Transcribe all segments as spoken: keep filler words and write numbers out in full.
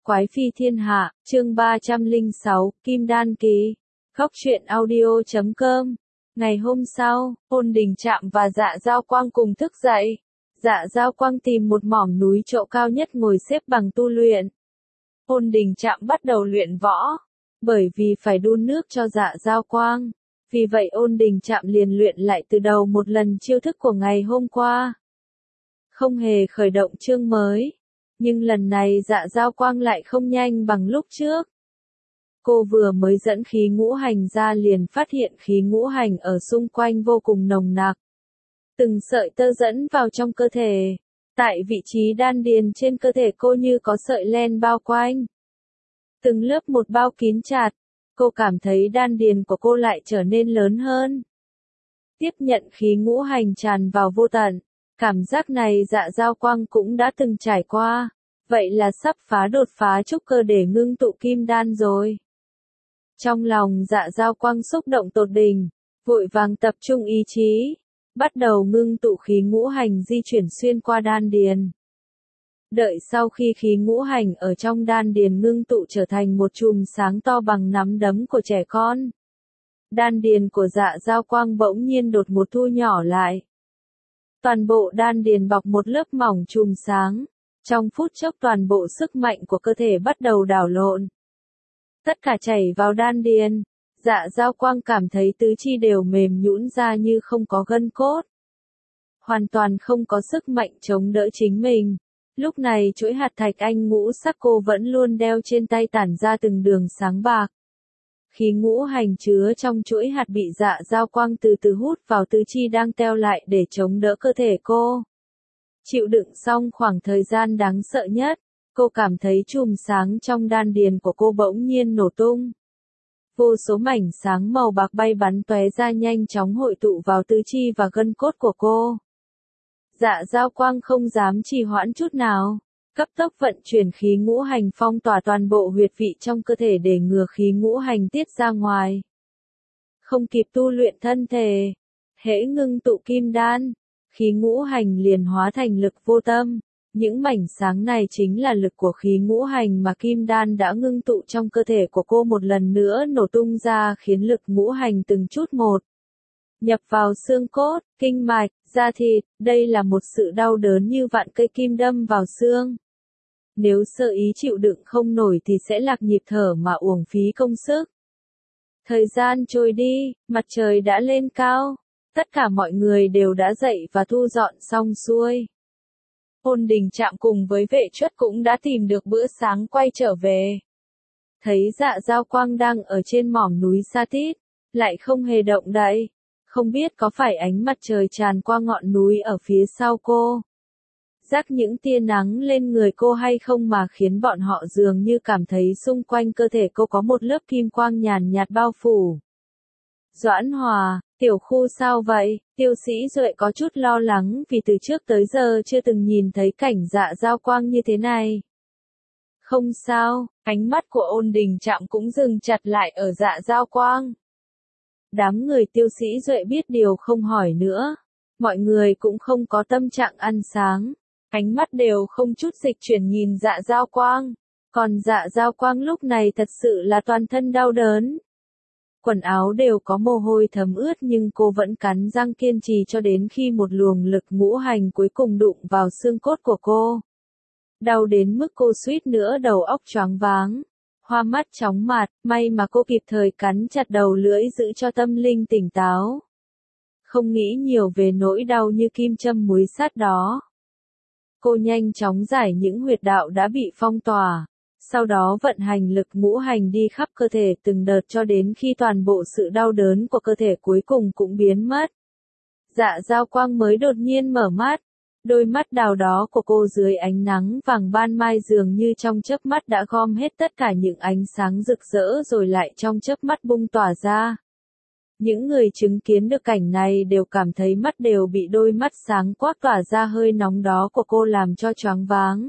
Quái phi thiên hạ, chương ba trăm lẻ sáu, Kim Đan Kỳ. Góc truyện audio chấm com. Ngày hôm sau, Ôn Đình Trạm và Dạ Giao Quang cùng thức dậy. Dạ Giao Quang tìm một mỏm núi chỗ cao nhất ngồi xếp bằng tu luyện. Ôn Đình Trạm bắt đầu luyện võ. Bởi vì phải đun nước cho Dạ Giao Quang. Vì vậy Ôn Đình Trạm liền luyện lại từ đầu một lần chiêu thức của ngày hôm qua. Không hề khởi động chương mới. Nhưng lần này Dạ Giao Quang lại không nhanh bằng lúc trước. Cô vừa mới dẫn khí ngũ hành ra liền phát hiện khí ngũ hành ở xung quanh vô cùng nồng nặc. Từng sợi tơ dẫn vào trong cơ thể. Tại vị trí đan điền trên cơ thể cô như có sợi len bao quanh. Từng lớp một bao kín chặt. Cô cảm thấy đan điền của cô lại trở nên lớn hơn. Tiếp nhận khí ngũ hành tràn vào vô tận. Cảm giác này Dạ Giao Quang cũng đã từng trải qua. Vậy là sắp phá đột phá trúc cơ để ngưng tụ kim đan rồi. Trong lòng Dạ Giao Quang xúc động tột đỉnh, vội vàng tập trung ý chí, bắt đầu ngưng tụ khí ngũ hành di chuyển xuyên qua đan điền. Đợi sau khi khí ngũ hành ở trong đan điền ngưng tụ trở thành một chùm sáng to bằng nắm đấm của trẻ con. Đan điền của Dạ Giao Quang bỗng nhiên đột một thu nhỏ lại. Toàn bộ đan điền bọc một lớp mỏng chùm sáng. Trong phút chốc toàn bộ sức mạnh của cơ thể bắt đầu đảo lộn. Tất cả chảy vào đan điền. Dạ Giao Quang cảm thấy tứ chi đều mềm nhũn ra như không có gân cốt. Hoàn toàn không có sức mạnh chống đỡ chính mình. Lúc này chuỗi hạt thạch anh ngũ sắc cô vẫn luôn đeo trên tay tản ra từng đường sáng bạc. Khí ngũ hành chứa trong chuỗi hạt bị Dạ Giao Quang từ từ hút vào tứ chi đang teo lại để chống đỡ cơ thể cô. Chịu đựng xong khoảng thời gian đáng sợ nhất, cô cảm thấy chùm sáng trong đan điền của cô bỗng nhiên nổ tung. Vô số mảnh sáng màu bạc bay bắn tóe ra nhanh chóng hội tụ vào tứ chi và gân cốt của cô. Dạ Giao Quang không dám trì hoãn chút nào, cấp tốc vận chuyển khí ngũ hành phong tỏa toàn bộ huyệt vị trong cơ thể để ngừa khí ngũ hành tiết ra ngoài. Không kịp tu luyện thân thể, hễ ngưng tụ kim đan. Khí ngũ hành liền hóa thành lực vô tâm. Những mảnh sáng này chính là lực của khí ngũ hành mà kim đan đã ngưng tụ trong cơ thể của cô một lần nữa nổ tung ra khiến lực ngũ hành từng chút một. Nhập vào xương cốt, kinh mạch, da thịt, đây là một sự đau đớn như vạn cây kim đâm vào xương. Nếu sơ ý chịu đựng không nổi thì sẽ lạc nhịp thở mà uổng phí công sức. Thời gian trôi đi, mặt trời đã lên cao. Tất cả mọi người đều đã dậy và thu dọn xong xuôi. Ôn Đình Trạm cùng với vệ chuất cũng đã tìm được bữa sáng quay trở về. Thấy Dạ Giao Quang đang ở trên mỏm núi Sa Tít, lại không hề động đậy. Không biết có phải ánh mặt trời tràn qua ngọn núi ở phía sau cô. Rắc những tia nắng lên người cô hay không mà khiến bọn họ dường như cảm thấy xung quanh cơ thể cô có một lớp kim quang nhàn nhạt bao phủ. Doãn Hòa, tiểu khu sao vậy? Tiêu Sĩ Duệ có chút lo lắng vì từ trước tới giờ chưa từng nhìn thấy cảnh Dạ Giao Quang như thế này. Không sao, ánh mắt của Ôn Đình Trạm cũng dừng chặt lại ở Dạ Giao Quang. Đám người Tiêu Sĩ Duệ biết điều không hỏi nữa. Mọi người cũng không có tâm trạng ăn sáng. Ánh mắt đều không chút dịch chuyển nhìn Dạ Giao Quang. Còn Dạ Giao Quang lúc này thật sự là toàn thân đau đớn. Quần áo đều có mồ hôi thấm ướt nhưng cô vẫn cắn răng kiên trì cho đến khi một luồng lực ngũ hành cuối cùng đụng vào xương cốt của cô. Đau đến mức cô suýt nữa đầu óc choáng váng, hoa mắt chóng mặt, may mà cô kịp thời cắn chặt đầu lưỡi giữ cho tâm linh tỉnh táo. Không nghĩ nhiều về nỗi đau như kim châm muối sắt đó. Cô nhanh chóng giải những huyệt đạo đã bị phong tỏa. Sau đó vận hành lực ngũ hành đi khắp cơ thể từng đợt cho đến khi toàn bộ sự đau đớn của cơ thể cuối cùng cũng biến mất. Dạ Giao Quang mới đột nhiên mở mắt. Đôi mắt đào đó của cô dưới ánh nắng vàng ban mai dường như trong chớp mắt đã gom hết tất cả những ánh sáng rực rỡ rồi lại trong chớp mắt bung tỏa ra. Những người chứng kiến được cảnh này đều cảm thấy mắt đều bị đôi mắt sáng quắc tỏa ra hơi nóng đó của cô làm cho choáng váng.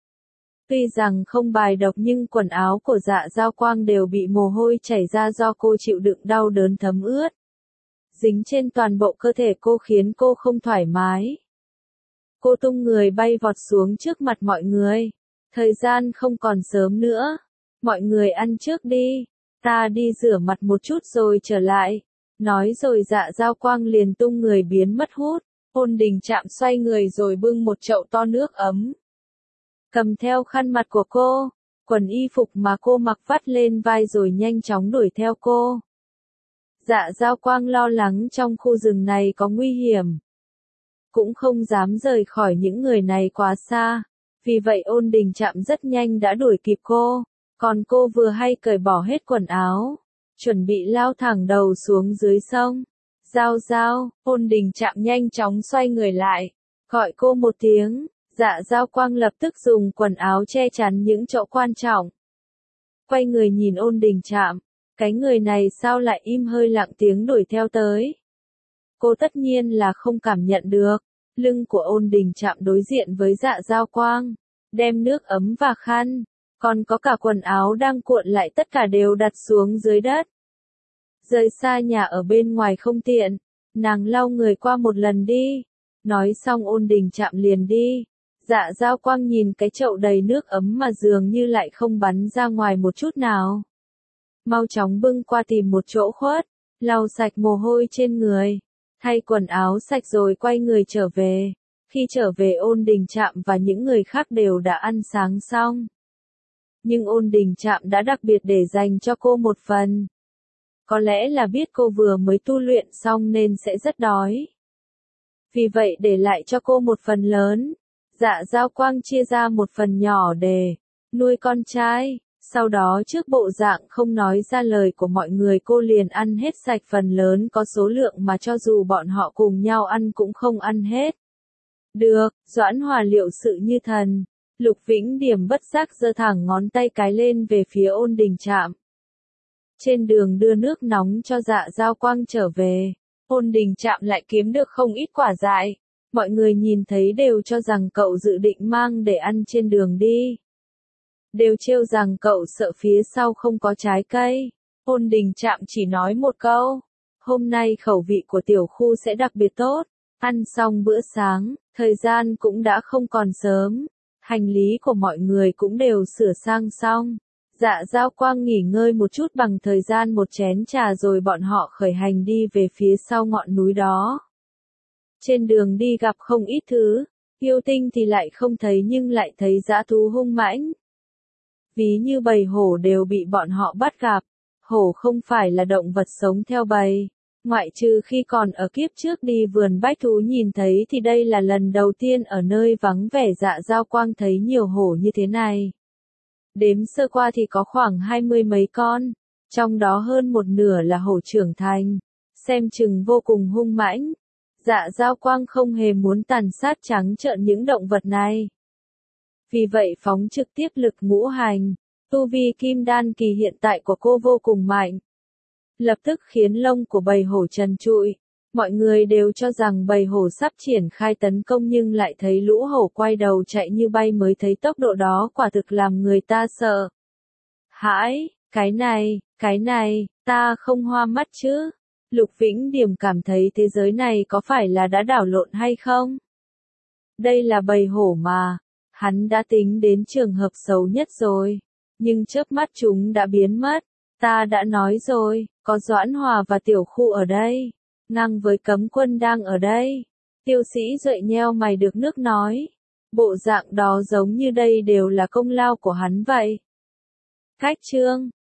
Tuy rằng không bài độc nhưng quần áo của Dạ Giao Quang đều bị mồ hôi chảy ra do cô chịu đựng đau đớn thấm ướt. Dính trên toàn bộ cơ thể cô khiến cô không thoải mái. Cô tung người bay vọt xuống trước mặt mọi người. Thời gian không còn sớm nữa. Mọi người ăn trước đi. Ta đi rửa mặt một chút rồi trở lại. Nói rồi Dạ Giao Quang liền tung người biến mất hút. Ôn Đình Trạm xoay người rồi bưng một chậu to nước ấm. Cầm theo khăn mặt của cô, quần y phục mà cô mặc vắt lên vai rồi nhanh chóng đuổi theo cô. Dạ Giao Quang lo lắng trong khu rừng này có nguy hiểm. Cũng không dám rời khỏi những người này quá xa. Vì vậy Ôn Đình Trạm rất nhanh đã đuổi kịp cô. Còn cô vừa hay cởi bỏ hết quần áo. Chuẩn bị lao thẳng đầu xuống dưới sông. Giao Giao, Ôn Đình Trạm nhanh chóng xoay người lại. Gọi cô một tiếng. Dạ Giao Quang lập tức dùng quần áo che chắn những chỗ quan trọng. Quay người nhìn Ôn Đình Trạm. Cái người này sao lại im hơi lặng tiếng đuổi theo tới. Cô tất nhiên là không cảm nhận được. Lưng của Ôn Đình Trạm đối diện với Dạ Giao Quang. Đem nước ấm và khăn. Còn có cả quần áo đang cuộn lại tất cả đều đặt xuống dưới đất. Rời xa nhà ở bên ngoài không tiện. Nàng lau người qua một lần đi. Nói xong Ôn Đình Trạm liền đi. Dạ Giao Quang nhìn cái chậu đầy nước ấm mà dường như lại không bắn ra ngoài một chút nào. Mau chóng bưng qua tìm một chỗ khuất, lau sạch mồ hôi trên người, thay quần áo sạch rồi quay người trở về. Khi trở về Ôn Đình Trạm và những người khác đều đã ăn sáng xong. Nhưng Ôn Đình Trạm đã đặc biệt để dành cho cô một phần. Có lẽ là biết cô vừa mới tu luyện xong nên sẽ rất đói. Vì vậy để lại cho cô một phần lớn. Dạ Giao Quang chia ra một phần nhỏ để nuôi con trai. Sau đó trước bộ dạng không nói ra lời của mọi người cô liền ăn hết sạch phần lớn có số lượng mà cho dù bọn họ cùng nhau ăn cũng không ăn hết. Được, Doãn Hòa liệu sự như thần. Lục Vĩnh Điểm bất giác giơ thẳng ngón tay cái lên về phía Ôn Đình Trạm. Trên đường đưa nước nóng cho Dạ Giao Quang trở về, Ôn Đình Trạm lại kiếm được không ít quả dại. Mọi người nhìn thấy đều cho rằng cậu dự định mang để ăn trên đường đi. Đều trêu rằng cậu sợ phía sau không có trái cây. Ôn Đình Trạm chỉ nói một câu. Hôm nay khẩu vị của tiểu khu sẽ đặc biệt tốt. Ăn xong bữa sáng, thời gian cũng đã không còn sớm. Hành lý của mọi người cũng đều sửa sang xong. Dạ Giao Quang nghỉ ngơi một chút bằng thời gian một chén trà rồi bọn họ khởi hành đi về phía sau ngọn núi đó. Trên đường đi gặp không ít thứ. Yêu tinh thì lại không thấy nhưng lại thấy dã thú hung mãnh. Ví như bầy hổ đều bị bọn họ bắt gặp. Hổ không phải là động vật sống theo bầy. Ngoại trừ khi còn ở kiếp trước đi vườn bách thú nhìn thấy thì đây là lần đầu tiên ở nơi vắng vẻ Dạ Giao Quang thấy nhiều hổ như thế này. Đếm sơ qua thì có khoảng hai mươi mấy con. Trong đó hơn một nửa là hổ trưởng thành. Xem chừng vô cùng hung mãnh. Dạ Giao Quang không hề muốn tàn sát trắng trợn những động vật này. Vì vậy phóng trực tiếp lực ngũ hành, tu vi kim đan kỳ hiện tại của cô vô cùng mạnh. Lập tức khiến lông của bầy hổ trần trụi. Mọi người đều cho rằng bầy hổ sắp triển khai tấn công nhưng lại thấy lũ hổ quay đầu chạy như bay mới thấy tốc độ đó quả thực làm người ta sợ. Hãi, cái này, cái này, ta không hoa mắt chứ. Lục Vĩnh Điểm cảm thấy thế giới này có phải là đã đảo lộn hay không? Đây là bầy hổ mà. Hắn đã tính đến trường hợp xấu nhất rồi. Nhưng chớp mắt chúng đã biến mất. Ta đã nói rồi, có Doãn Hòa và Tiểu Khu ở đây. Ngang với cấm quân đang ở đây. Tiêu Sĩ Duệ nheo mày được nước nói. Bộ dạng đó giống như đây đều là công lao của hắn vậy. Cách chương